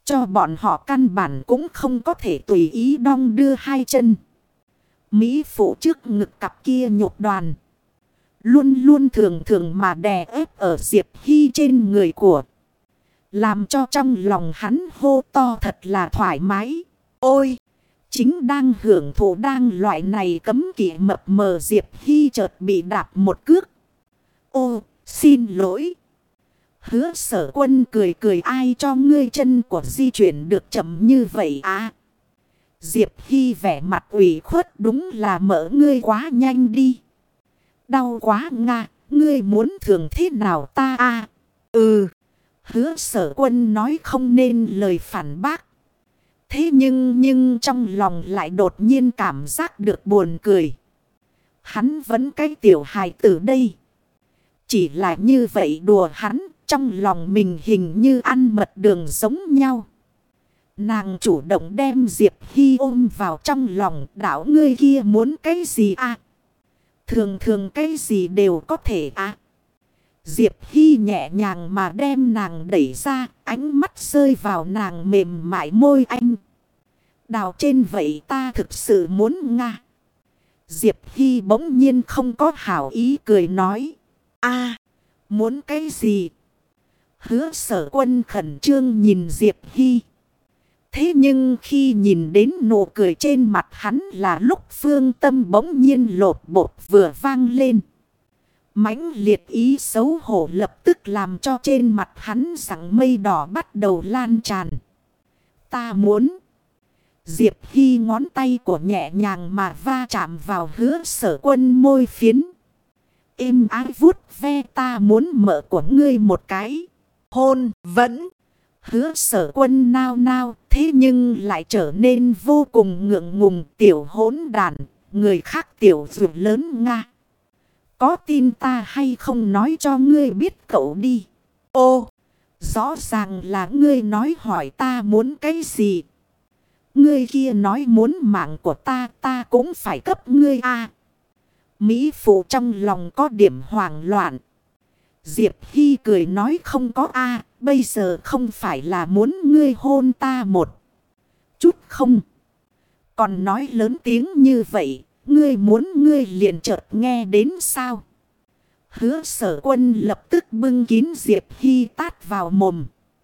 cho bọn họ căn bản cũng không có thể tùy ý đong đưa hai chân. Mỹ phụ trước ngực cặp kia nhục đoàn. Luôn luôn thường thường mà đè ép ở Diệp Hy trên người của. Làm cho trong lòng hắn hô to thật là thoải mái. Ôi! Chính đang hưởng thụ đang loại này cấm kỵ mập mờ Diệp Hy chợt bị đạp một cước. Ô! Xin lỗi! Hứa Sở Quân cười cười, ai cho ngươi chân của di chuyển được chậm như vậy à? Diệp Hy vẻ mặt ủy khuất, đúng là mỡ ngươi quá nhanh đi. Đau quá nga, ngươi muốn thường thế nào ta à? Ừ. Hứa Sở Quân nói không nên lời phản bác. Thế nhưng trong lòng lại đột nhiên cảm giác được buồn cười. Hắn vẫn cái tiểu hài tử đây. Chỉ là như vậy đùa hắn, trong lòng mình hình như ăn mật đường giống nhau. Nàng chủ động đem Diệp Hy ôm vào trong lòng, đảo ngươi kia muốn cái gì à? Thường cái gì đều có thể à? Diệp Hy nhẹ nhàng mà đem nàng đẩy ra, ánh mắt rơi vào nàng mềm mại môi anh. Đào trên vậy ta thực sự muốn nga. Diệp Hy bỗng nhiên không có hảo ý cười nói. A, muốn cái gì? Hứa Sở Quân khẩn trương nhìn Diệp Hy. Thế nhưng khi nhìn đến nụ cười trên mặt hắn là lúc phương tâm bỗng nhiên lột bột vừa vang lên. Mãnh liệt ý xấu hổ lập tức làm cho trên mặt hắn sẵn mây đỏ bắt đầu lan tràn. Ta muốn. Diệp Hy ngón tay của nhẹ nhàng mà va chạm vào Hứa Sở Quân môi phiến. Êm ái vuốt ve, ta muốn mỡ của ngươi một cái. Hôn vẫn. Hứa Sở Quân nao nao, thế nhưng lại trở nên vô cùng ngượng ngùng, tiểu hỗn đản, người khác tiểu dược lớn nga. Có tin ta hay không nói cho ngươi biết cậu đi. Ô, rõ ràng là ngươi nói hỏi ta muốn cái gì. Ngươi kia nói muốn mạng của ta, ta cũng phải cấp ngươi a. Mỹ phụ trong lòng có điểm hoảng loạn. Diệp Hy cười nói không có a, bây giờ không phải là muốn ngươi hôn ta một chút không. Còn nói lớn tiếng như vậy, ngươi muốn ngươi liền chợt nghe đến sao? Hứa Sở Quân lập tức bưng kín Diệp Hy tát vào mồm.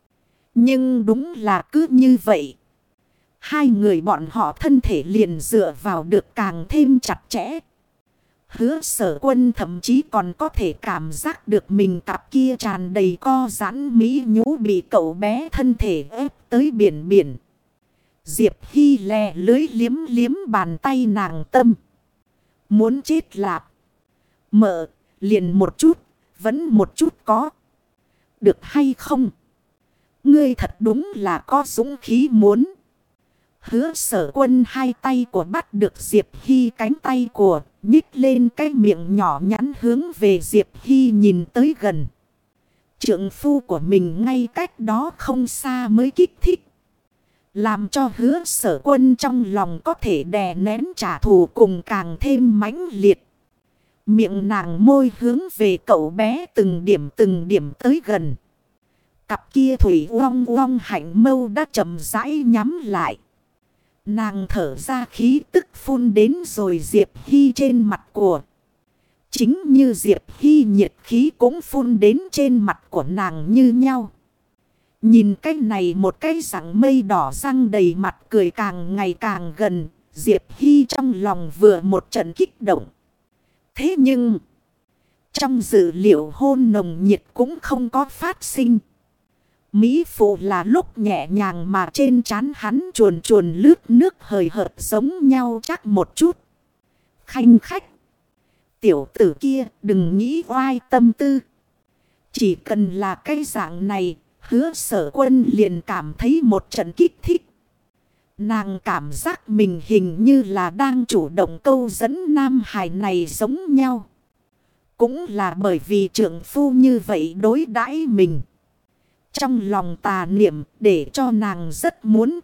Nhưng đúng là cứ như vậy. Hai người bọn họ thân thể liền dựa vào được càng thêm chặt chẽ. Hứa Sở Quân thậm chí còn có thể cảm giác được mình cặp kia tràn đầy co giãn mỹ nhũ bị cậu bé thân thể ép tới biển biển. Diệp Hy lè lưới liếm liếm bàn tay nàng tâm. Muốn chết lạp. Mợ, liền một chút, vẫn một chút có. Được hay không? Ngươi thật đúng là có dũng khí muốn. Hứa Sở Quân hai tay của bắt được Diệp Hy cánh tay của, nhích lên cái miệng nhỏ nhắn hướng về Diệp Hy nhìn tới gần. Trượng phu của mình ngay cách đó không xa mới kích thích. Làm cho Hứa Sở Quân trong lòng có thể đè nén trả thù cùng càng thêm mãnh liệt. Miệng nàng môi hướng về cậu bé từng điểm tới gần. Cặp kia thủy uong uong hạnh mâu đã chậm rãi nhắm lại. Nàng thở ra khí tức phun đến rồi Diệp Hy trên mặt của. Chính như Diệp Hy nhiệt khí cũng phun đến trên mặt của nàng như nhau. Nhìn cái này một cái răng mây đỏ răng đầy mặt cười càng ngày càng gần. Diệp Hy trong lòng vừa một trận kích động. Thế nhưng trong dự liệu hôn nồng nhiệt cũng không có phát sinh. Mỹ phụ là lúc nhẹ nhàng mà trên trán hắn chuồn chuồn lướt nước hời hợt giống nhau chắc một chút. Khanh khách. Tiểu tử kia đừng nghĩ oai tâm tư. Chỉ cần là cái dạng này, Hứa Sở Quân liền cảm thấy một trận kích thích. Nàng cảm giác mình hình như là đang chủ động câu dẫn nam hài này giống nhau. Cũng là bởi vì trượng phu như vậy đối đãi mình. Trong lòng tà niệm để cho nàng rất muốn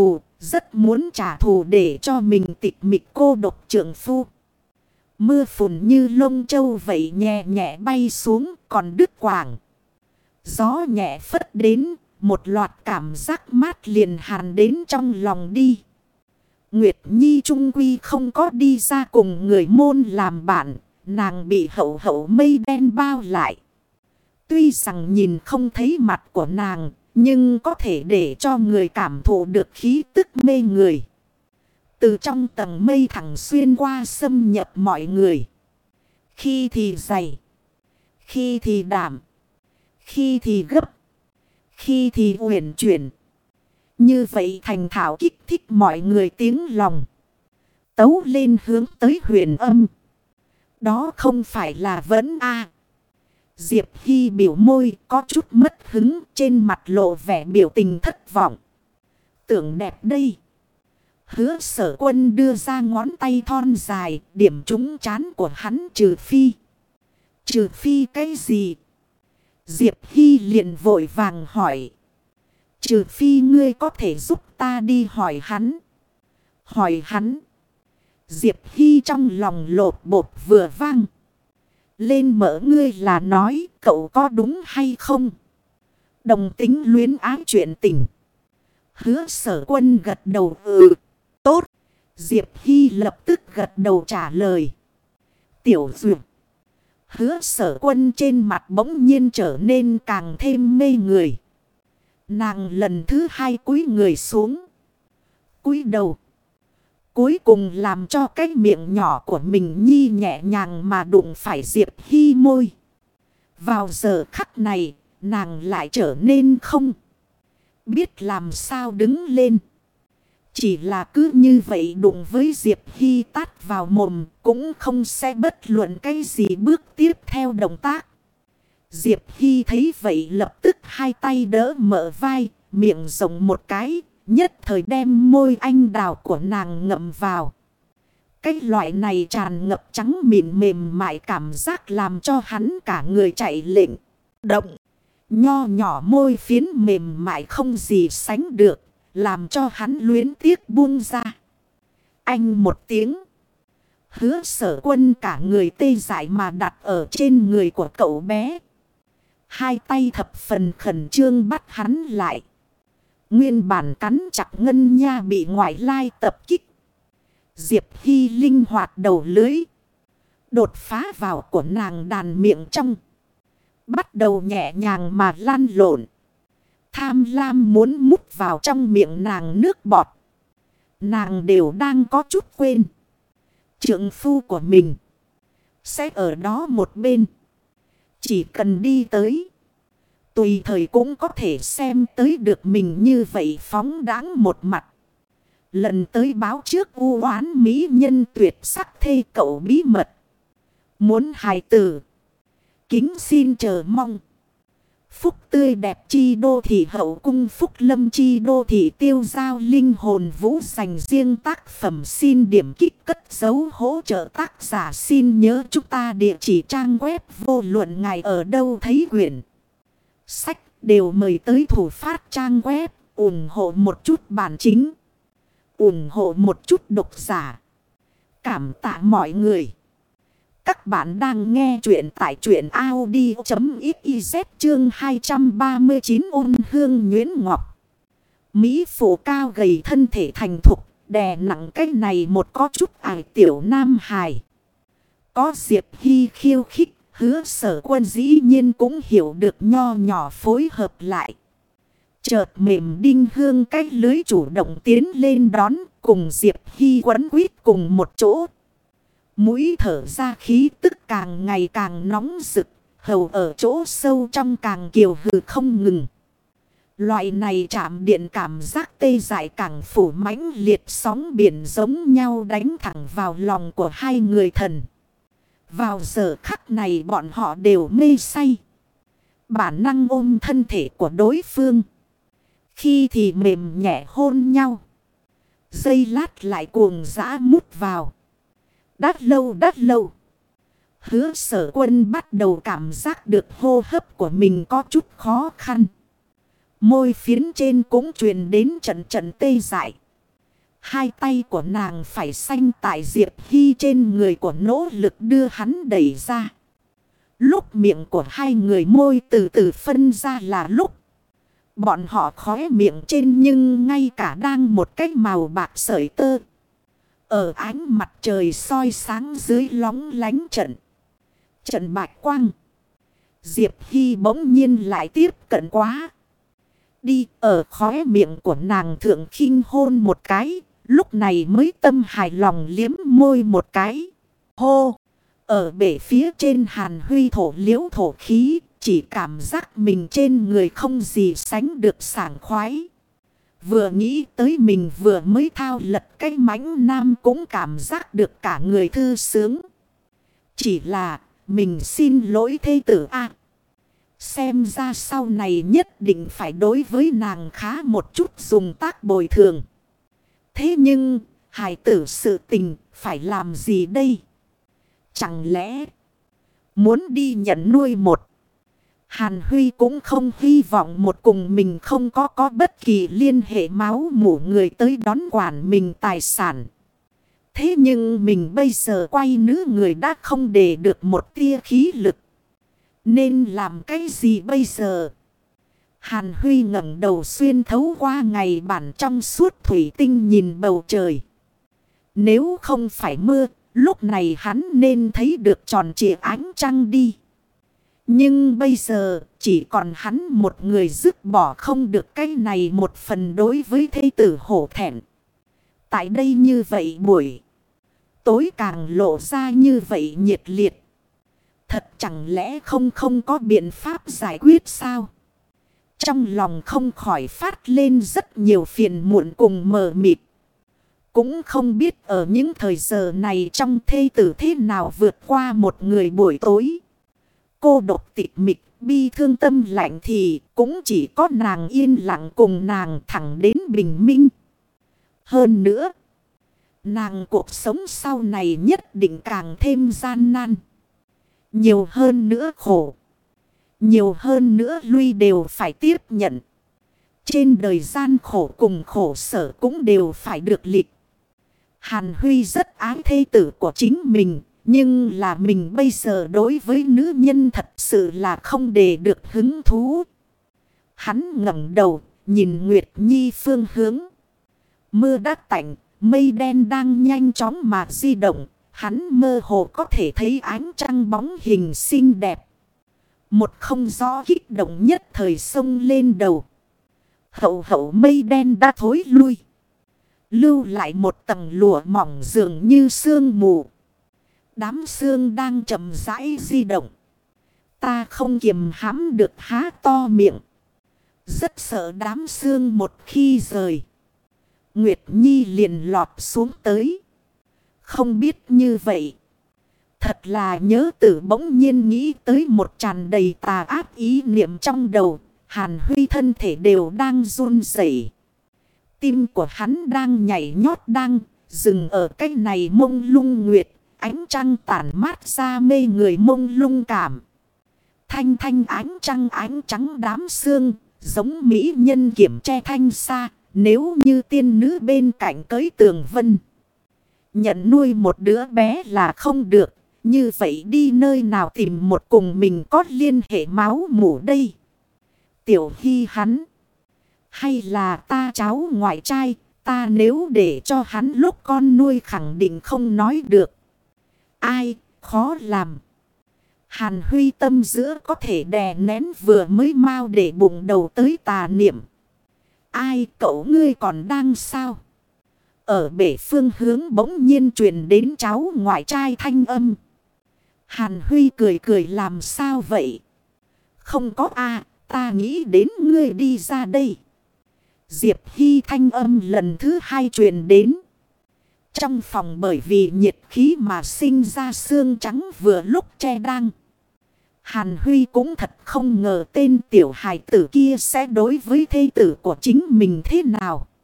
trả thù để cho mình tịch mịch cô độc trượng phu. Mưa phùn như lông châu vậy nhẹ nhẹ bay xuống còn đứt quảng. Gió nhẹ phất đến, một loạt cảm giác mát liền hàn đến trong lòng đi. Nguyệt Nhi trung quy không có đi ra cùng người môn làm bạn. Nàng bị hậu hậu mây đen bao lại. Tuy rằng nhìn không thấy mặt của nàng, nhưng có thể để cho người cảm thụ được khí tức mê người. Từ trong tầng mây thẳng xuyên qua xâm nhập mọi người. Khi thì dày, khi thì đảm, khi thì gấp, khi thì uyển chuyển. Như vậy thành thạo kích thích mọi người tiếng lòng. Tấu lên hướng tới huyền âm. Đó không phải là vẫn a. Diệp Hy biểu môi có chút mất hứng, trên mặt lộ vẻ biểu tình thất vọng. Tưởng đẹp đây. Hứa Sở Quân đưa ra ngón tay thon dài, điểm trúng trán của hắn. Trừ phi. Trừ phi cái gì? Diệp Hy liền vội vàng hỏi. Trừ phi ngươi có thể giúp ta đi hỏi hắn. Hỏi hắn. Diệp Hy trong lòng lột bột vừa vang. Lên mở ngươi là nói cậu có đúng hay không? Đồng tính luyến ái chuyện tình. Hứa Sở Quân gật đầu tốt. Diệp Hy lập tức gật đầu trả lời. Tiểu Duyệt. Hứa Sở Quân trên mặt bỗng nhiên trở nên càng thêm mê người. Nàng lần thứ hai cúi người xuống. Cúi đầu. Cuối cùng làm cho cái miệng nhỏ của mình nhi nhẹ nhàng mà đụng phải Diệp Hy môi. Vào giờ khắc này, nàng lại trở nên không biết làm sao đứng lên. Chỉ là cứ như vậy đụng với Diệp Hy tát vào mồm cũng không sẽ bất luận cái gì bước tiếp theo động tác. Diệp Hy thấy vậy lập tức hai tay đỡ mở vai, miệng rộng một cái, nhất thời đem môi anh đào của nàng ngậm vào. Cái loại này tràn ngập trắng mịn mềm mại cảm giác làm cho hắn cả người chạy lệnh, động. Nho nhỏ môi phiến mềm mại không gì sánh được, làm cho hắn luyến tiếc buông ra. Anh một tiếng. Hứa Sở Quân cả người tê dại mà đặt ở trên người của cậu bé. Hai tay thập phần khẩn trương bắt hắn lại. Nguyên bản cắn chặt ngân nha bị ngoại lai tập kích. Diệp Hy linh hoạt đầu lưới. Đột phá vào của nàng đàn miệng trong. Bắt đầu nhẹ nhàng mà lăn lộn. Tham lam muốn mút vào trong miệng nàng nước bọt. Nàng đều đang có chút quên. Trượng phu của mình sẽ ở đó một bên. Chỉ cần đi tới. Tùy thời cũng có thể xem tới được mình như vậy phóng đãng một mặt. Lần tới báo trước u oán mỹ nhân tuyệt sắc thê cậu bí mật. Muốn hài tử. Kính xin chờ mong. Phúc tươi đẹp chi đô thị hậu cung phúc lâm chi đô thị tiêu giao linh hồn vũ dành riêng tác phẩm xin điểm kích cất dấu hỗ trợ tác giả xin nhớ chúng ta địa chỉ trang web vô luận ngài ở đâu thấy quyển sách đều mời tới thủ phát trang web ủng hộ một chút bản chính, ủng hộ một chút độc giả. Cảm tạ mọi người. Các bạn đang nghe chuyện tại truyện audio.xyz chương 239 ôn hương nhuyễn ngọc. Mỹ phụ cao gầy thân thể thành thục, đè nặng cái này một có chút ải tiểu nam hài. Có Diệp Hy khiêu khích, Hứa Sở Quân dĩ nhiên cũng hiểu được nho nhỏ phối hợp lại. Chợt mềm đinh hương cái lưới chủ động tiến lên đón cùng Diệp Hy quấn quýt cùng một chỗ. Mũi thở ra khí tức càng ngày càng nóng rực, hầu ở chỗ sâu trong càng kiều hừ không ngừng. Loại này chạm điện cảm giác tê dại càng phủ mãnh liệt sóng biển giống nhau đánh thẳng vào lòng của hai người thần. Vào giờ khắc này bọn họ đều mê say. Bản năng ôm thân thể của đối phương. Khi thì mềm nhẹ hôn nhau. Giây lát lại cuồng dã mút vào. Đắt lâu. Hứa Sở Quân bắt đầu cảm giác được hô hấp của mình có chút khó khăn. Môi phiến trên cũng truyền đến trận tê dại. Hai tay của nàng phải xanh tại Diệp Hy trên người của nỗ lực đưa hắn đẩy ra. Lúc miệng của hai người môi từ từ phân ra là lúc. Bọn họ khóe miệng trên nhưng ngay cả đang một cái màu bạc sợi tơ. Ở ánh mặt trời soi sáng dưới lóng lánh trận bạch quang. Diệp Hy bỗng nhiên lại tiếp cận quá. Đi ở khóe miệng của nàng thượng khinh hôn một cái. Lúc này mới tâm hài lòng liếm môi một cái. Hô! Ở bể phía trên Hàn Huy thổ liễu thổ khí. Chỉ cảm giác mình trên người không gì sánh được sảng khoái. Vừa nghĩ tới mình vừa mới thao lật cái mãnh nam cũng cảm giác được cả người thư sướng. Chỉ là mình xin lỗi thê tử a. Xem ra sau này nhất định phải đối với nàng khá một chút dùng tác bồi thường. Thế nhưng hài tử sự tình phải làm gì đây? Chẳng lẽ muốn đi nhận nuôi một? Hàn Huy cũng không hy vọng một cùng mình không có bất kỳ liên hệ máu mủ người tới đón quản mình tài sản. Thế nhưng mình bây giờ quay nữ người đã không để được một tia khí lực. Nên làm cái gì bây giờ? Hàn Huy ngẩng đầu xuyên thấu qua ngày bản trong suốt thủy tinh nhìn bầu trời. Nếu không phải mưa, lúc này hắn nên thấy được tròn trịa ánh trăng đi. Nhưng bây giờ chỉ còn hắn một người dứt bỏ không được cái này một phần đối với thê tử hổ thẹn. Tại đây như vậy buổi tối càng lộ ra như vậy nhiệt liệt. Thật chẳng lẽ không có biện pháp giải quyết sao? Trong lòng không khỏi phát lên rất nhiều phiền muộn cùng mờ mịt. Cũng không biết ở những thời giờ này trong thê tử thế nào vượt qua một người buổi tối. Cô độc tịch mịch, bi thương tâm lạnh thì cũng chỉ có nàng yên lặng cùng nàng thẳng đến bình minh. Hơn nữa, nàng cuộc sống sau này nhất định càng thêm gian nan. Nhiều hơn nữa khổ. Nhiều hơn nữa lui đều phải tiếp nhận. Trên đời gian khổ cùng khổ sở cũng đều phải được lịch. Hàn Huy rất ái thê tử của chính mình. Nhưng là mình bây giờ đối với nữ nhân thật sự là không để được hứng thú. Hắn ngẩng đầu nhìn Nguyệt Nhi phương hướng. Mưa đã tạnh, mây đen đang nhanh chóng mà di động. Hắn mơ hồ có thể thấy ánh trăng bóng hình xinh đẹp. Một không rõ kích động nhất thời sông lên đầu. Hậu mây đen đã thối lui. Lưu lại một tầng lụa mỏng dường như sương mù. Đám sương đang chậm rãi di động. Ta không kiềm hãm được há to miệng. Rất sợ đám sương một khi rời. Nguyệt Nhi liền lọt xuống tới. Không biết như vậy. Thật là nhớ tử bỗng nhiên nghĩ tới một tràn đầy tà ác ý niệm trong đầu. Hàn Huy thân thể đều đang run rẩy. Tim của hắn đang nhảy nhót đang dừng ở cái này mông lung nguyệt. Ánh trăng tản mát ra mê người mông lung cảm. Thanh ánh trăng ánh trắng đám sương. Giống mỹ nhân kiểm tre thanh xa. Nếu như tiên nữ bên cạnh cưới tường vân. Nhận nuôi một đứa bé là không được. Như vậy đi nơi nào tìm một cùng mình có liên hệ máu mủ đây. Tiểu Hy hắn. Hay là ta cháu ngoại trai. Ta nếu để cho hắn lúc con nuôi khẳng định không nói được. Ai, khó làm. Hàn Huy tâm giữa có thể đè nén vừa mới mau để bụng đầu tới tà niệm. Ai, cậu ngươi còn đang sao? Ở bể phương hướng bỗng nhiên truyền đến cháu ngoại trai thanh âm. Hàn Huy cười làm sao vậy? Không có ta nghĩ đến ngươi đi ra đây. Diệp Hy thanh âm lần thứ hai truyền đến. Trong phòng bởi vì nhiệt khí mà sinh ra xương trắng vừa lúc che đăng. Hàn Huy cũng thật không ngờ tên tiểu hài tử kia sẽ đối với thê tử của chính mình thế nào.